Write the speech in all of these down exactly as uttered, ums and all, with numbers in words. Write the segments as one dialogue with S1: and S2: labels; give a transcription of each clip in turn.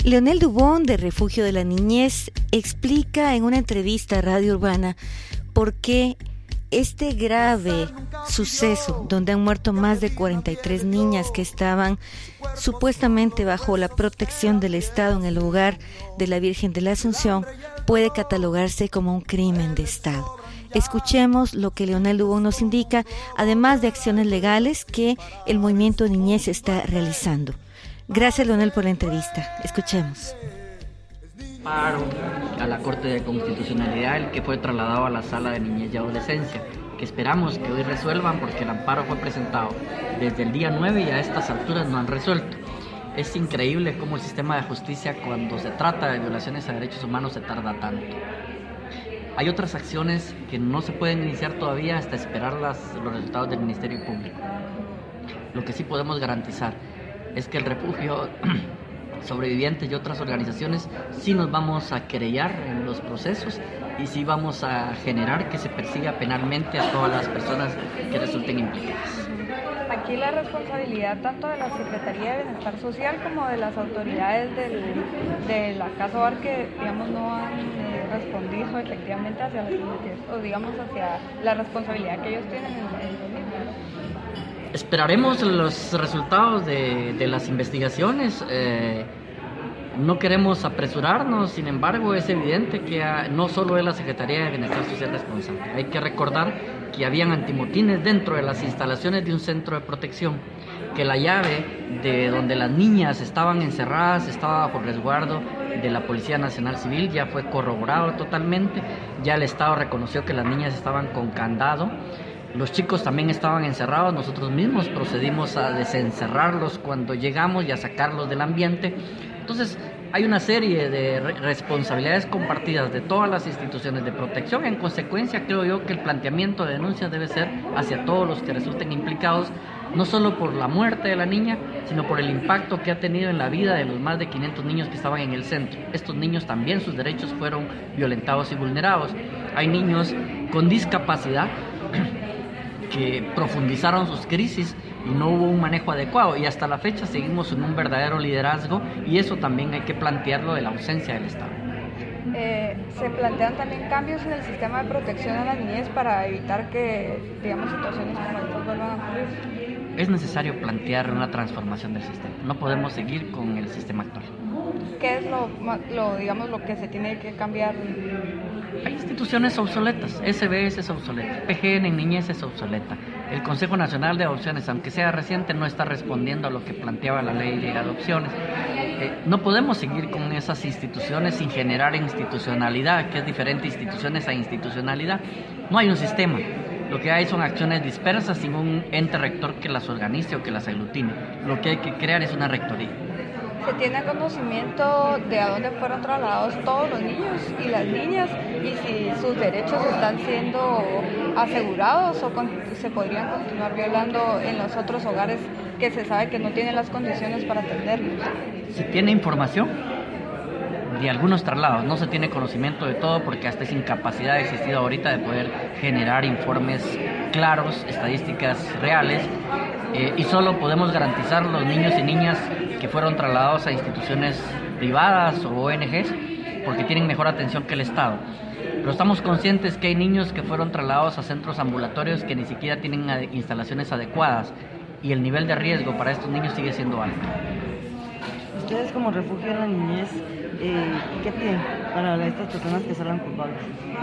S1: Leonel Dubón, de Refugio de la Niñez, explica en una entrevista a Radio Urbana por qué este grave suceso, donde han muerto más de cuarenta y tres niñas que estaban supuestamente bajo la protección del Estado en el lugar de la Virgen de la Asunción, puede catalogarse como un crimen de Estado. Escuchemos lo que Leonel Dubón nos indica, además de acciones legales que el movimiento Niñez está realizando. Gracias, Leonel, por la entrevista. Escuchemos.
S2: Paro a la Corte de Constitucionalidad, el que fue trasladado a la Sala de Niñez y Adolescencia, que esperamos que hoy resuelvan porque el amparo fue presentado desde el día nueve y a estas alturas no han resuelto. Es increíble cómo el sistema de justicia, cuando se trata de violaciones a derechos humanos, se tarda tanto. Hay otras acciones que no se pueden iniciar todavía hasta esperar las, los resultados del Ministerio Público. Lo que sí podemos garantizar es que el refugio, sobrevivientes y otras organizaciones sí nos vamos a querellar en los procesos y sí vamos a generar que se persiga penalmente a todas las personas que resulten implicadas.
S3: Aquí la responsabilidad tanto de la Secretaría de Bienestar Social como de las autoridades del, de la Casa Hogar que, digamos, no han eh, respondido efectivamente hacia las, o digamos hacia la responsabilidad que ellos tienen en, en los niños.
S2: Esperaremos los resultados de, de las investigaciones. Eh, no queremos apresurarnos, sin embargo, es evidente que a, no solo es la Secretaría de Bienestar Social responsable. Hay que recordar que habían antimotines dentro de las instalaciones de un centro de protección, que la llave de donde las niñas estaban encerradas estaba bajo resguardo de la Policía Nacional Civil, ya fue corroborado totalmente, ya el Estado reconoció que las niñas estaban con candado. Los chicos también estaban encerrados, nosotros mismos procedimos a desencerrarlos cuando llegamos y a sacarlos del ambiente. Entonces, hay una serie de responsabilidades compartidas de todas las instituciones de protección. En consecuencia, creo yo que el planteamiento de denuncias debe ser hacia todos los que resulten implicados, no solo por la muerte de la niña, sino por el impacto que ha tenido en la vida de los más de quinientos niños que estaban en el centro. Estos niños también, sus derechos fueron violentados y vulnerados. Hay niños con discapacidad que profundizaron sus crisis y no hubo un manejo adecuado, y hasta la fecha seguimos en un verdadero liderazgo, y eso también hay que plantearlo de la ausencia del Estado.
S3: Eh, se plantean también cambios en el sistema de protección a la niñez para evitar que, digamos, situaciones como estas vuelvan a ocurrir.
S2: Es necesario plantear una transformación del sistema, no podemos seguir con el sistema actual.
S3: ¿Qué es lo, lo, digamos, lo que se tiene que cambiar?
S2: Hay instituciones obsoletas, S B S es obsoleta, P G N en niñez es obsoleta. El Consejo Nacional de Adopciones, aunque sea reciente, no está respondiendo a lo que planteaba la ley de adopciones. Eh, no podemos seguir con esas instituciones sin generar institucionalidad, que es diferente instituciones a institucionalidad. No hay un sistema, lo que hay son acciones dispersas sin un ente rector que las organice o que las aglutine. Lo que hay que crear es una rectoría.
S3: ¿Se tiene conocimiento de a dónde fueron trasladados todos los niños y las niñas y si sus derechos están siendo asegurados o con, se podrían continuar violando en los otros hogares que se sabe que no tienen las condiciones para atenderlos?
S2: Se tiene información de algunos traslados, no se tiene conocimiento de todo porque hasta esa incapacidad ha existido ahorita de poder generar informes claros, estadísticas reales, eh, y solo podemos garantizar los niños y niñas que fueron trasladados a instituciones privadas o O N Ges porque tienen mejor atención que el Estado. Pero estamos conscientes que hay niños que fueron trasladados a centros ambulatorios que ni siquiera tienen instalaciones adecuadas y el nivel de riesgo para estos niños sigue siendo alto.
S4: Ustedes como Refugio de la Niñez, eh, ¿qué tienen para estas personas que salgan culpables?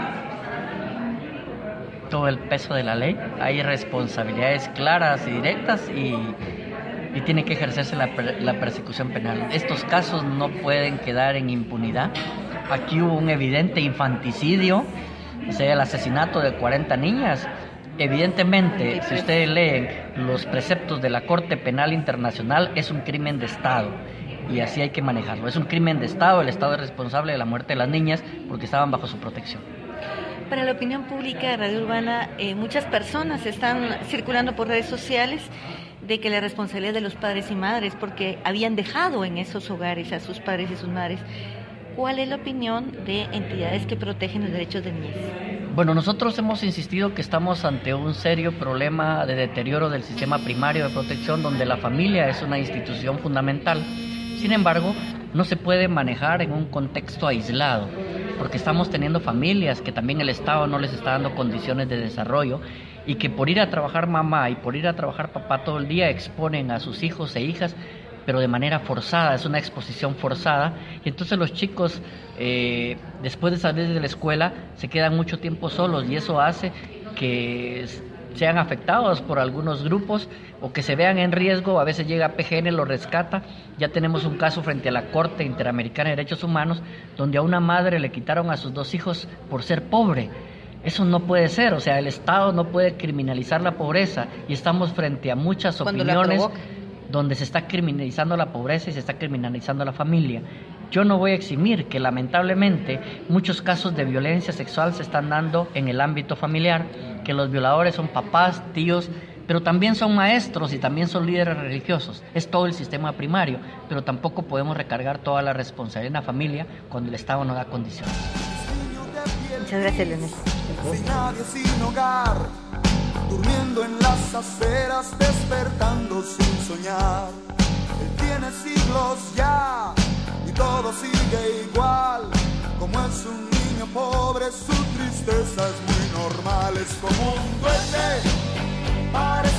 S2: Todo el peso de la ley, hay responsabilidades claras y directas y, y tiene que ejercerse la, la persecución penal. Estos casos no pueden quedar en impunidad. Aquí hubo un evidente infanticidio, o sea, el asesinato de cuarenta niñas. Evidentemente, si ustedes leen los preceptos de la Corte Penal Internacional, es un crimen de Estado. Y así hay que manejarlo. Es un crimen de Estado, el Estado es responsable de la muerte de las niñas porque estaban bajo su protección.
S1: Para la opinión pública de Radio Urbana, eh, muchas personas están circulando por redes sociales de que la responsabilidad de los padres y madres, porque habían dejado en esos hogares a sus padres y sus madres. ¿Cuál es la opinión de entidades que protegen los derechos de niñez?
S2: Bueno, nosotros hemos insistido que estamos ante un serio problema de deterioro del sistema primario de protección, donde la familia es una institución fundamental. Sin embargo, no se puede manejar en un contexto aislado, porque estamos teniendo familias que también el Estado no les está dando condiciones de desarrollo y que por ir a trabajar mamá y por ir a trabajar papá todo el día exponen a sus hijos e hijas, pero de manera forzada, es una exposición forzada, y entonces los chicos eh, después de salir de la escuela se quedan mucho tiempo solos, y eso hace que sean afectados por algunos grupos o que se vean en riesgo. A veces llega P G N, lo rescata. Ya tenemos un caso frente a la Corte Interamericana de Derechos Humanos donde a una madre le quitaron a sus dos hijos por ser pobre. Eso no puede ser, o sea, el Estado no puede criminalizar la pobreza, y estamos frente a muchas opiniones donde se está criminalizando la pobreza y se está criminalizando la familia. Yo no voy a eximir que lamentablemente muchos casos de violencia sexual se están dando en el ámbito familiar, que los violadores son papás, tíos, pero también son maestros y también son líderes religiosos. Es todo el sistema primario, pero tampoco podemos recargar toda la responsabilidad en la familia cuando el Estado no da condiciones.
S1: Muchas gracias, Leonel.
S5: Sin nadie, sin hogar, durmiendo en las aceras, despertando sin soñar. Él tiene siglos ya y todo sigue igual. Como es un niño pobre, su tristeza es muy normal. Es como un duende, parece